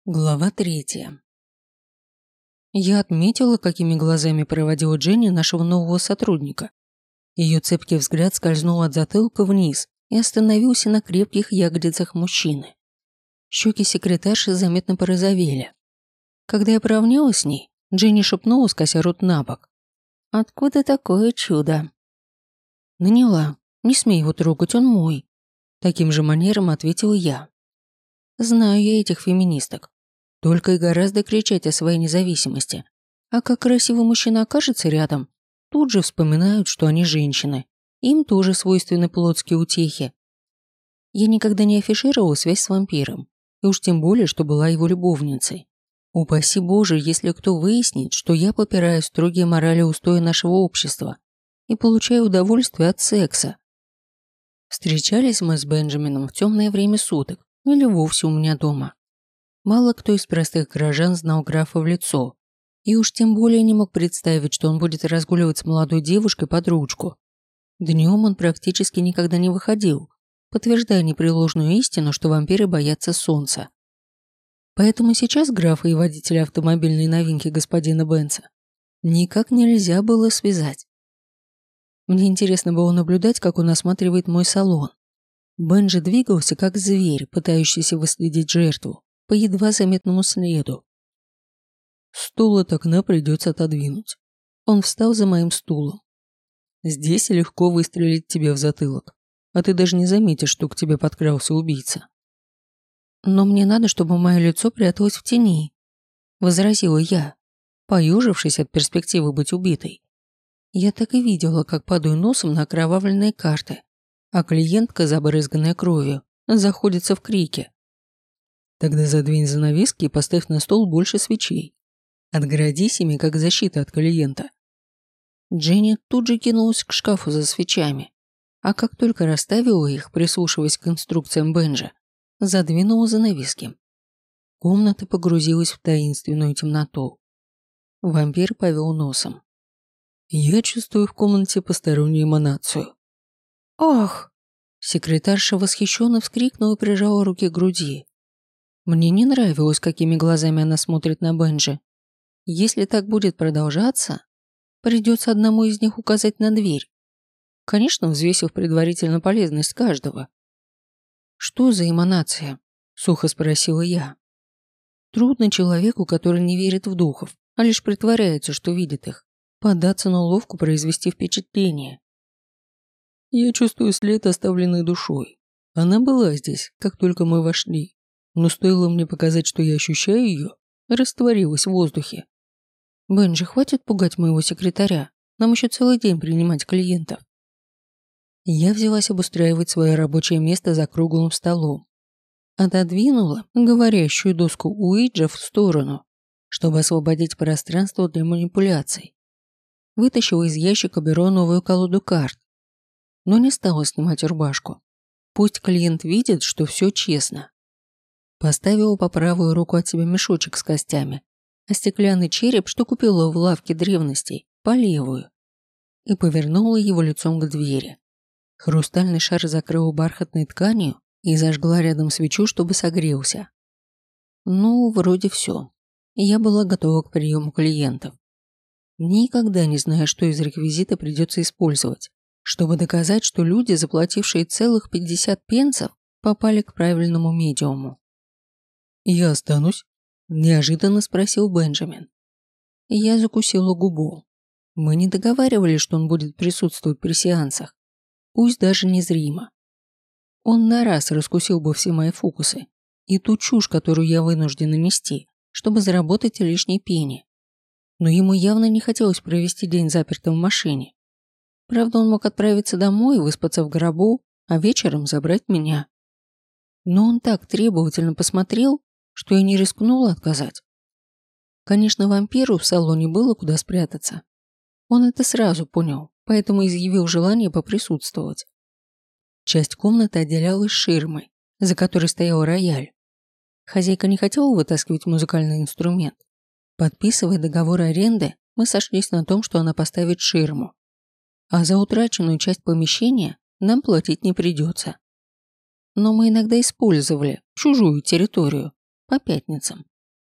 Глава 3. Я отметила, какими глазами проводила Дженни нашего нового сотрудника. Ее цепкий взгляд скользнул от затылка вниз и остановился на крепких ягодицах мужчины. Щеки секретарши заметно порозовели. Когда я поравнялась с ней, Дженни шепнула, скося рот на бок: «Откуда такое чудо?» «Наняла. Не смей его трогать, он мой». Таким же манером ответила я. Знаю я этих феминисток. Только и гораздо кричать о своей независимости. А как красивый мужчина окажется рядом, тут же вспоминают, что они женщины. Им тоже свойственны плотские утехи. Я никогда не афишировала связь с вампиром, и уж тем более, что была его любовницей. Упаси Боже, если кто выяснит, что я попираю строгие морали и устои нашего общества и получаю удовольствие от секса. Встречались мы с Бенджамином в темное время суток или вовсе у меня дома. Мало кто из простых горожан знал графа в лицо, и уж тем более не мог представить, что он будет разгуливать с молодой девушкой под ручку. Днем он практически никогда не выходил, подтверждая непреложную истину, что вампиры боятся солнца. Поэтому сейчас графа и водителя автомобильной новинки господина Бенца никак нельзя было связать. Мне интересно было наблюдать, как он осматривает мой салон. Бенджи двигался, как зверь, пытающийся выследить жертву по едва заметному следу. Стул от окна придется отодвинуть. Он встал за моим стулом. Здесь легко выстрелить тебе в затылок, а ты даже не заметишь, что к тебе подкрался убийца. Но мне надо, чтобы мое лицо пряталось в тени, возразила я, поежившись от перспективы быть убитой. Я так и видела, как падаю носом на окровавленные карты, а клиентка, забрызганная кровью, заходится в крике. Тогда задвинь занавески и поставь на стол больше свечей. Отгородись ими, как защита от клиента. Дженни тут же кинулась к шкафу за свечами, а как только расставила их, прислушиваясь к инструкциям Бенджа, задвинула занавески. Комната погрузилась в таинственную темноту. Вампир повел носом. Я чувствую в комнате постороннюю эманацию. «Ах!» Секретарша восхищенно вскрикнула и прижала руки к груди. Мне не нравилось, какими глазами она смотрит на Бенджи. Если так будет продолжаться, придется одному из них указать на дверь. Конечно, взвесив предварительно полезность каждого. «Что за эманация?» – сухо спросила я. Трудно человеку, который не верит в духов, а лишь притворяется, что видит их, поддаться на уловку произвести впечатление. Я чувствую след, оставленный душой. Она была здесь, как только мы вошли. Но стоило мне показать, что я ощущаю ее, растворилась в воздухе. Бенджи, хватит пугать моего секретаря. Нам еще целый день принимать клиентов. Я взялась обустраивать свое рабочее место за круглым столом. Отодвинула говорящую доску Уиджа в сторону, чтобы освободить пространство для манипуляций. Вытащила из ящика бюро новую колоду карт, но не стала снимать рубашку. Пусть клиент видит, что все честно. Поставила по правую руку от себя мешочек с костями, а стеклянный череп, что купила в лавке древностей, по левую, и повернула его лицом к двери. Хрустальный шар закрыла бархатной тканью и зажгла рядом свечу, чтобы согрелся. Ну, вроде все. Я была готова к приему клиентов. Никогда не знаю, что из реквизита придется использовать, чтобы доказать, что люди, заплатившие целых 50 пенсов, попали к правильному медиуму. «Я останусь?» – неожиданно спросил Бенджамин. Я закусила губу. Мы не договаривались, что он будет присутствовать при сеансах, пусть даже незримо. Он на раз раскусил бы все мои фокусы и ту чушь, которую я вынуждена нести, чтобы заработать лишние пени. Но ему явно не хотелось провести день запертым в машине. Правда, он мог отправиться домой, выспаться в гробу, а вечером забрать меня. Но он так требовательно посмотрел, что я не рискнула отказать. Конечно, вампиру в салоне было куда спрятаться. Он это сразу понял, поэтому изъявил желание поприсутствовать. Часть комнаты отделялась ширмой, за которой стоял рояль. Хозяйка не хотела вытаскивать музыкальный инструмент. Подписывая договор аренды, мы сошлись на том, что она поставит ширму. А за утраченную часть помещения нам платить не придется. Но мы иногда использовали чужую территорию по пятницам,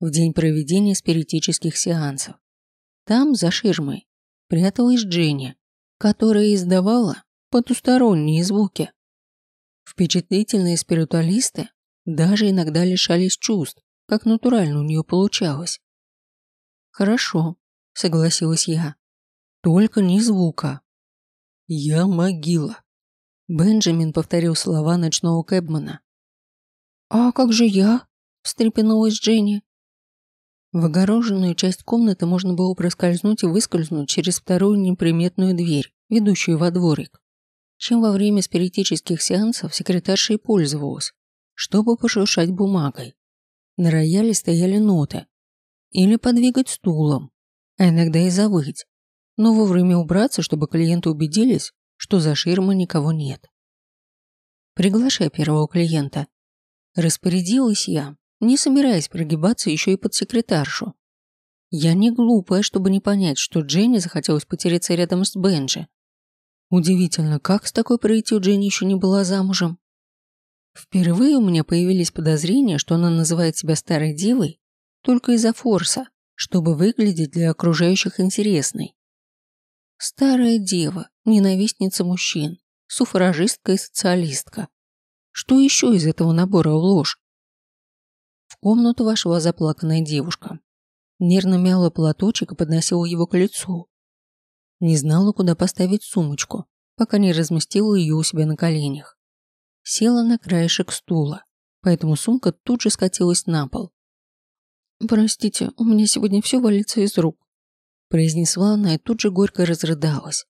в день проведения спиритических сеансов. Там, за ширмой, пряталась Дженни, которая издавала потусторонние звуки. Впечатлительные спиритуалисты даже иногда лишались чувств, как натурально у нее получалось. «Хорошо», — согласилась я. «Только ни звука». «Я могила», — Бенджамин повторил слова ночного кэбмана. «А как же я?» – встрепенулась Дженни. В огороженную часть комнаты можно было проскользнуть и выскользнуть через вторую неприметную дверь, ведущую во дворик, чем во время спиритических сеансов секретарша и пользовалась, чтобы пошуршать бумагой. На рояле стояли ноты. Или подвигать стулом, а иногда и завыть, но вовремя убраться, чтобы клиенты убедились, что за ширмой никого нет. «Приглашай первого клиента», – распорядилась я, не собираясь прогибаться еще и под секретаршу. Я не глупая, чтобы не понять, что Дженни захотелось потереться рядом с Бенджи. Удивительно, как с такой пройти Дженни еще не была замужем. Впервые у меня появились подозрения, что она называет себя старой девой только из-за форса, чтобы выглядеть для окружающих интересной. Старая дева, ненавистница мужчин, суфражистка и социалистка. Что еще из этого набора ложь? В комнату вошла заплаканная девушка. Нервно мяла платочек и подносила его к лицу. Не знала, куда поставить сумочку, пока не разместила ее у себя на коленях. Села на краешек стула, поэтому сумка тут же скатилась на пол. «Простите, у меня сегодня все валится из рук», произнесла она и тут же горько разрыдалась.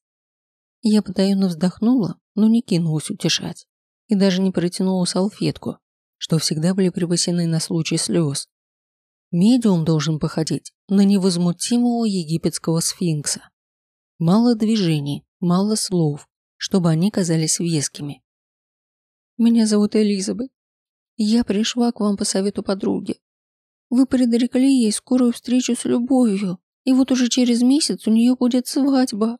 Я потаенно вздохнула, но не кинулась утешать и даже не протянула салфетку, что всегда были припасены на случай слез. Медиум должен походить на невозмутимого египетского сфинкса. Мало движений, мало слов, чтобы они казались вескими. «Меня зовут Элизабет. Я пришла к вам по совету подруги. Вы предрекли ей скорую встречу с любовью, и вот уже через месяц у нее будет свадьба».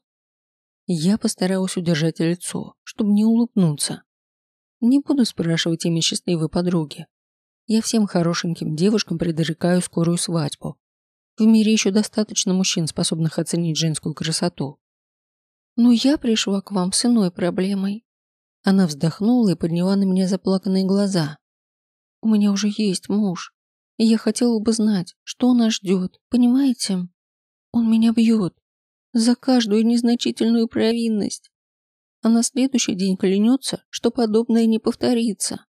Я постаралась удержать лицо, чтобы не улыбнуться. Не буду спрашивать имя счастливой подруги. Я всем хорошеньким девушкам предрекаю скорую свадьбу. В мире еще достаточно мужчин, способных оценить женскую красоту. Но я пришла к вам с иной проблемой. Она вздохнула и подняла на меня заплаканные глаза. У меня уже есть муж, и я хотела бы знать, что нас ждет, понимаете? Он меня бьет за каждую незначительную провинность, а на следующий день клянется, что подобное не повторится.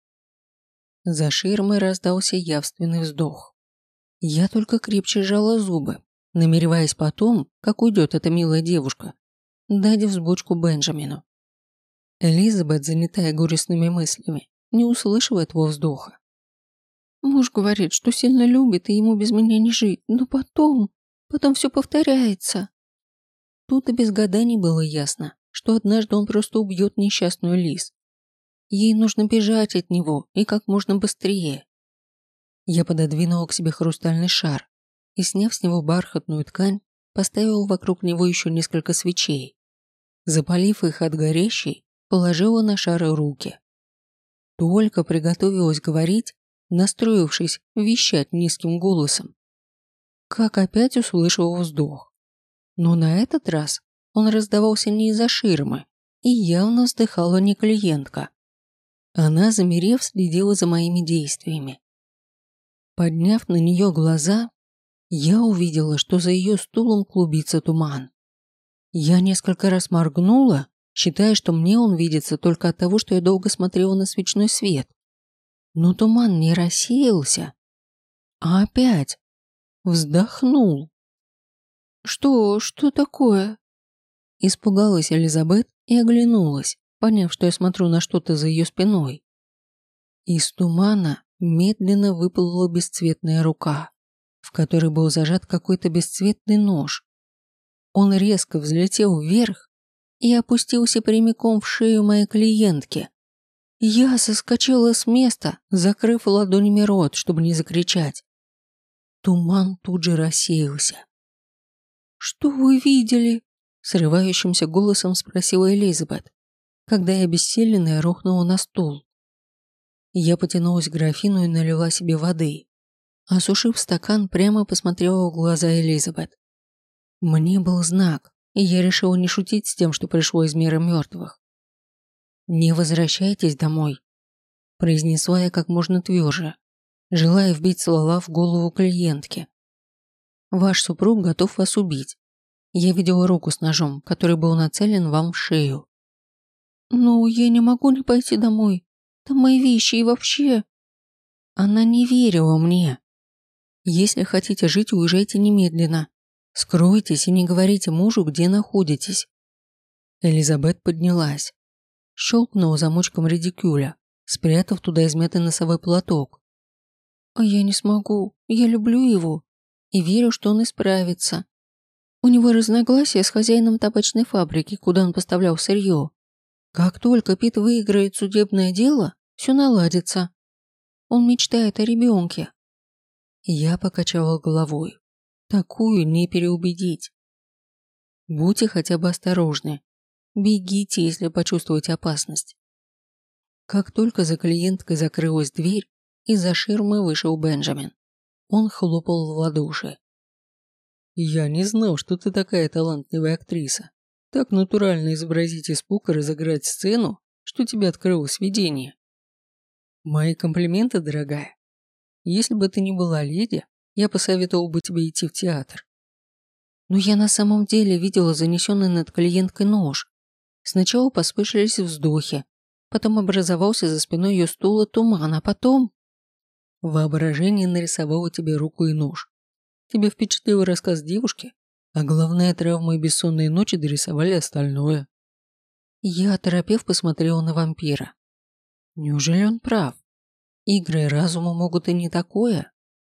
За ширмой раздался явственный вздох. Я только крепче сжала зубы, намереваясь потом, как уйдет эта милая девушка, дать взбучку Бенджамину. Элизабет, занятая горестными мыслями, не услышала этого вздоха. Муж говорит, что сильно любит и ему без меня не жить, но потом все повторяется. Тут и без гаданий было ясно, что однажды он просто убьет несчастную Лиз. Ей нужно бежать от него и как можно быстрее. Я пододвинула к себе хрустальный шар и, сняв с него бархатную ткань, поставила вокруг него еще несколько свечей. Запалив их от горящей, положила на шары руки. Только приготовилась говорить, настроившись вещать низким голосом, как опять услышала вздох. Но на этот раз он раздавался не из-за ширмы, и явно вздыхала не клиентка. Она, замерев, следила за моими действиями. Подняв на нее глаза, я увидела, что за ее стулом клубится туман. Я несколько раз моргнула, считая, что мне он видится только от того, что я долго смотрела на свечной свет. Но туман не рассеялся, а опять вздохнул. «Что такое?» Испугалась Элизабет и оглянулась, поняв, что я смотрю на что-то за ее спиной. Из тумана медленно выплыла бесцветная рука, в которой был зажат какой-то бесцветный нож. Он резко взлетел вверх и опустился прямиком в шею моей клиентки. Я соскочила с места, закрыв ладонями рот, чтобы не закричать. Туман тут же рассеялся. «Что вы видели?» – срывающимся голосом спросила Элизабет, когда я обессиленная рухнула на стул. Я потянулась к графину и налила себе воды. Осушив стакан, прямо посмотрела в глаза Элизабет. Мне был знак, и я решила не шутить с тем, что пришло из мира мертвых. «Не возвращайтесь домой», – произнесла я как можно тверже, желая вбить слова в голову клиентки. «Ваш супруг готов вас убить. Я видела руку с ножом, который был нацелен вам в шею». «Ну, я не могу не пойти домой. Там мои вещи и вообще...» Она не верила мне. «Если хотите жить, уезжайте немедленно. Скройтесь и не говорите мужу, где находитесь». Элизабет поднялась. Щелкнула замочком редикюля, спрятав туда измятый носовой платок. «А я не смогу. Я люблю его. И верю, что он исправится. У него разногласия с хозяином табачной фабрики, куда он поставлял сырье. Как только Пит выиграет судебное дело, все наладится. Он мечтает о ребенке». Я покачала головой. Такую не переубедить. Будьте хотя бы осторожны. Бегите, если почувствуете опасность. Как только за клиенткой закрылась дверь, из-за ширмы вышел Бенджамин. Он хлопал в ладоши. «Я не знал, что ты такая талантливая актриса. Так натурально изобразить испуг и разыграть сцену, что тебе открылось видение. Мои комплименты, дорогая. Если бы ты не была леди, я посоветовал бы тебе идти в театр». Но я на самом деле видела занесенный над клиенткой нож. Сначала послышались вздохи, потом образовался за спиной ее стула туман, а потом... Воображение нарисовало тебе руку и нож. Тебе впечатлил рассказ девушки, а главная травма и бессонные ночи дорисовали остальное. Я, оторопев, посмотрела на вампира. Неужели он прав? Игры разума могут и не такое.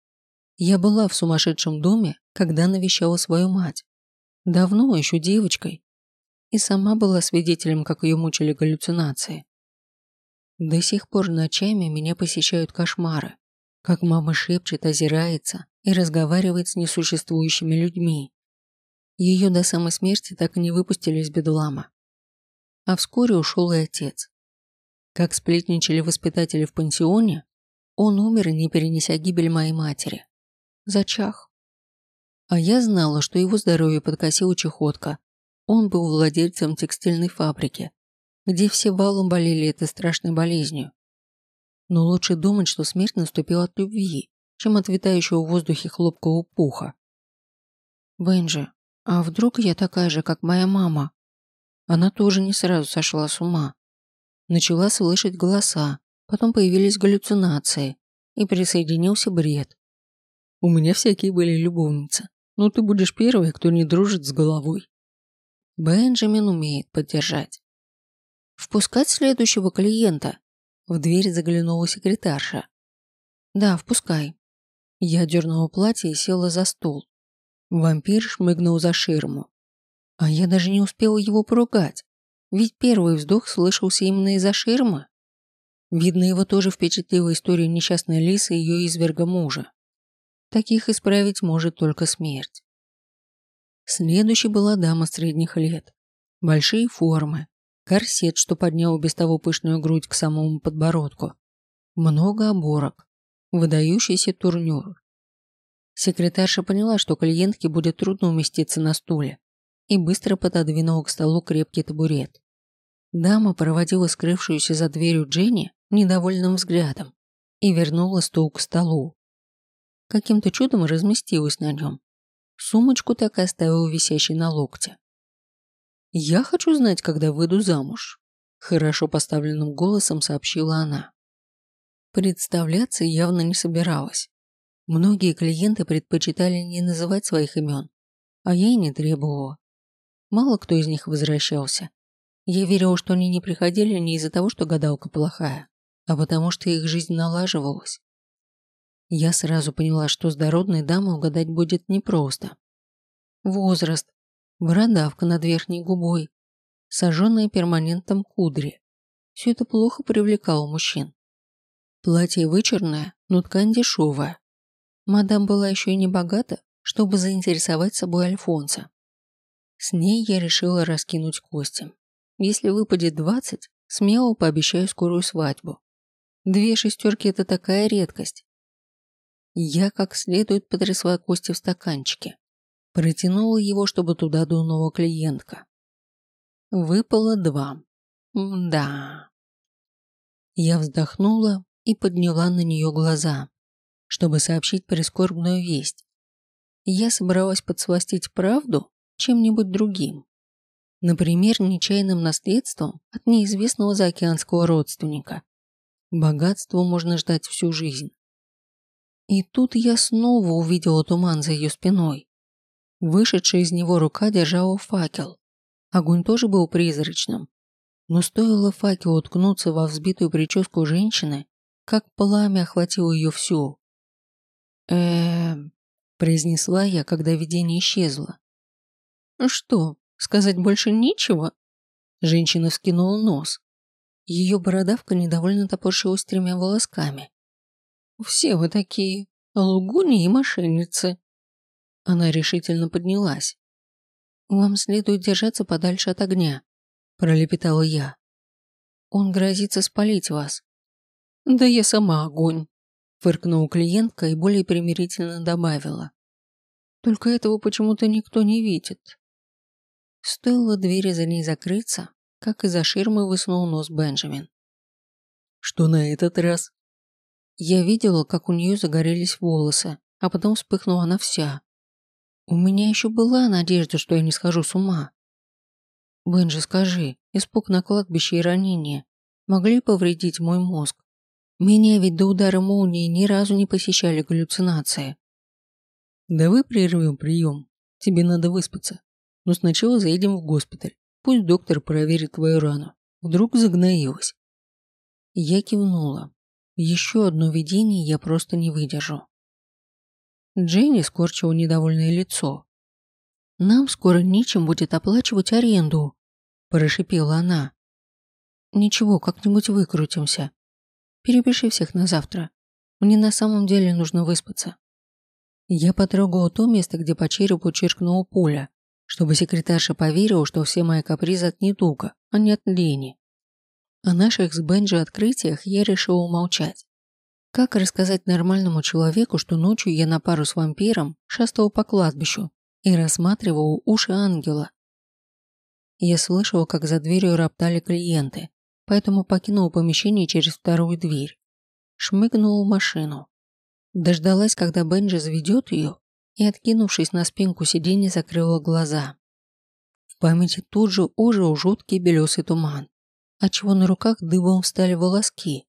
Я была в сумасшедшем доме, когда навещала свою мать. Давно, еще девочкой. И сама была свидетелем, как ее мучили галлюцинации. До сих пор ночами меня посещают кошмары, как мама шепчет, озирается и разговаривает с несуществующими людьми. Ее до самой смерти так и не выпустили из бедлама. А вскоре ушел и отец. Как сплетничали воспитатели в пансионе, он умер, не перенеся гибель моей матери. Зачах. А я знала, что его здоровье подкосила чехотка. Он был владельцем текстильной фабрики, где все валом болели этой страшной болезнью. Но лучше думать, что смерть наступила от любви, чем от витающего в воздухе хлопкового пуха. «Бенджи, а вдруг я такая же, как моя мама?» Она тоже не сразу сошла с ума. Начала слышать голоса, потом появились галлюцинации, и присоединился бред. «У меня всякие были любовницы, но ты будешь первой, кто не дружит с головой». Бенджамин умеет поддержать. «Впускать следующего клиента?» В дверь заглянула секретарша. «Да, впускай». Я дернула платье и села за стол. Вампир шмыгнул за ширму. А я даже не успела его поругать, ведь первый вздох слышался именно из-за ширмы. Видно, его тоже впечатлила история несчастной Лисы и ее изверга мужа. Таких исправить может только смерть. Следующей была дама средних лет. Большие формы, корсет, что поднял без того пышную грудь к самому подбородку, много оборок, выдающийся турнюр. Секретарша поняла, что клиентке будет трудно уместиться на стуле, и быстро пододвинула к столу крепкий табурет. Дама проводила скрывшуюся за дверью Дженни недовольным взглядом и вернула стул к столу. Каким-то чудом разместилась на нем. Сумочку так и оставила висящей на локте. «Я хочу знать, когда выйду замуж», – хорошо поставленным голосом сообщила она. Представляться явно не собиралась. Многие клиенты предпочитали не называть своих имен, а я и не требовала. Мало кто из них возвращался. Я верила, что они не приходили не из-за того, что гадалка плохая, а потому что их жизнь налаживалась. Я сразу поняла, что с дородной дамой угадать будет непросто. Возраст, бородавка над верхней губой, сожженные перманентом кудри. Все это плохо привлекало мужчин. Платье вычурное, но ткань дешевая. Мадам была еще и не богата, чтобы заинтересовать собой Альфонса. С ней я решила раскинуть кости. Если выпадет 20, смело пообещаю скорую свадьбу. 2 шестерки – это такая редкость. Я как следует потрясла кости в стаканчике. Протянула его, чтобы туда дунула клиентка. Выпало 2. Да. Я вздохнула и подняла на нее глаза, чтобы сообщить прискорбную весть. Я собралась подсластить правду чем-нибудь другим. Например, нечаянным наследством от неизвестного заокеанского родственника. Богатство можно ждать всю жизнь. И тут я снова увидела туман за ее спиной. Вышедшая из него рука держала факел. Огонь тоже был призрачным. Но стоило факелу уткнуться во взбитую прическу женщины, как пламя охватило ее всю. Произнесла я, когда видение исчезло. «Что, сказать больше нечего?» Женщина вскинула нос. Ее бородавка недовольно топорщилась 3 волосками. «Все вы такие, лгуни и мошенницы». Она решительно поднялась. «Вам следует держаться подальше от огня», – пролепетала я. «Он грозится спалить вас». «Да я сама огонь», – фыркнула клиентка и более примирительно добавила. «Только этого почему-то никто не видит». Стоило двери за ней закрыться, как из-за ширмы высунул нос Бенджамин. «Что на этот раз?» Я видела, как у нее загорелись волосы, а потом вспыхнула она вся. У меня еще была надежда, что я не схожу с ума. «Бенджи, скажи, испуг на кладбище и ранения могли повредить мой мозг? Меня ведь до удара молнии ни разу не посещали галлюцинации». «Давай прервем прием. Тебе надо выспаться. Но сначала заедем в госпиталь. Пусть доктор проверит твою рану. Вдруг загноилась». Я кивнула. Еще одно видение я просто не выдержу. Дженни скорчила недовольное лицо. «Нам скоро нечем будет оплачивать аренду», – прошипела она. «Ничего, как-нибудь выкрутимся. Перепиши всех на завтра. Мне на самом деле нужно выспаться». Я потрогала то место, где по черепу чиркнула пуля, чтобы секретарша поверила, что все мои капризы от недуга, а не от лени. О наших с Бенджи открытиях я решила умолчать. Как рассказать нормальному человеку, что ночью я на пару с вампиром шастала по кладбищу и рассматривала уши ангела? Я слышала, как за дверью роптали клиенты, поэтому покинула помещение через вторую дверь. Шмыгнула в машину. Дождалась, когда Бенджи заведет ее, и, откинувшись на спинку сиденья, закрыла глаза. В памяти тут же ожил жуткий белесый туман, отчего на руках дыбом встали волоски.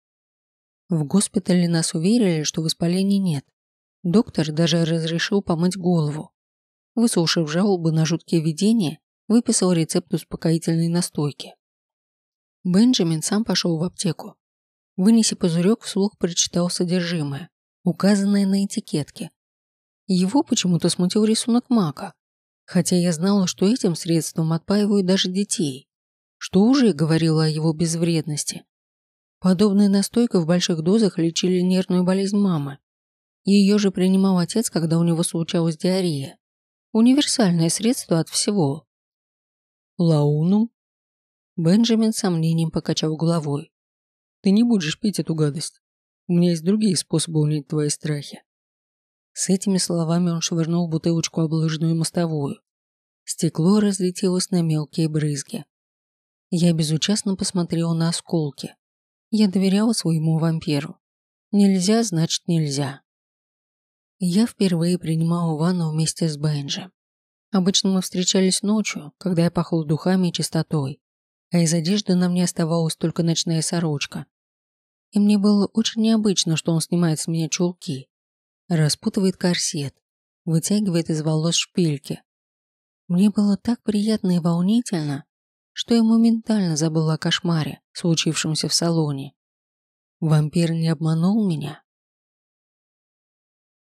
В госпитале нас уверили, что воспалений нет. Доктор даже разрешил помыть голову. Выслушав жалобы на жуткие видения, выписал рецепт успокоительной настойки. Бенджамин сам пошел в аптеку. Вынеся пузырек, вслух прочитал содержимое, указанное на этикетке. Его почему-то смутил рисунок мака, хотя я знала, что этим средством отпаивают даже детей, что уже говорило о его безвредности. Подобная настойка в больших дозах лечили нервную болезнь мамы. Ее же принимал отец, когда у него случалась диарея. Универсальное средство от всего. «Лаунум?» Бенджамин с сомнением покачал головой. «Ты не будешь пить эту гадость. У меня есть другие способы унять твои страхи». С этими словами он швырнул бутылочку об лыжную мостовую. Стекло разлетелось на мелкие брызги. Я безучастно посмотрела на осколки. Я доверяла своему вампиру. Нельзя, значит нельзя. Я впервые принимала ванну вместе с Бенджи. Обычно мы встречались ночью, когда я пахла духами и чистотой, а из одежды на мне оставалась только ночная сорочка. И мне было очень необычно, что он снимает с меня чулки, распутывает корсет, вытягивает из волос шпильки. Мне было так приятно и волнительно, что я моментально забыла о кошмаре, случившемся в салоне. Вампир не обманул меня.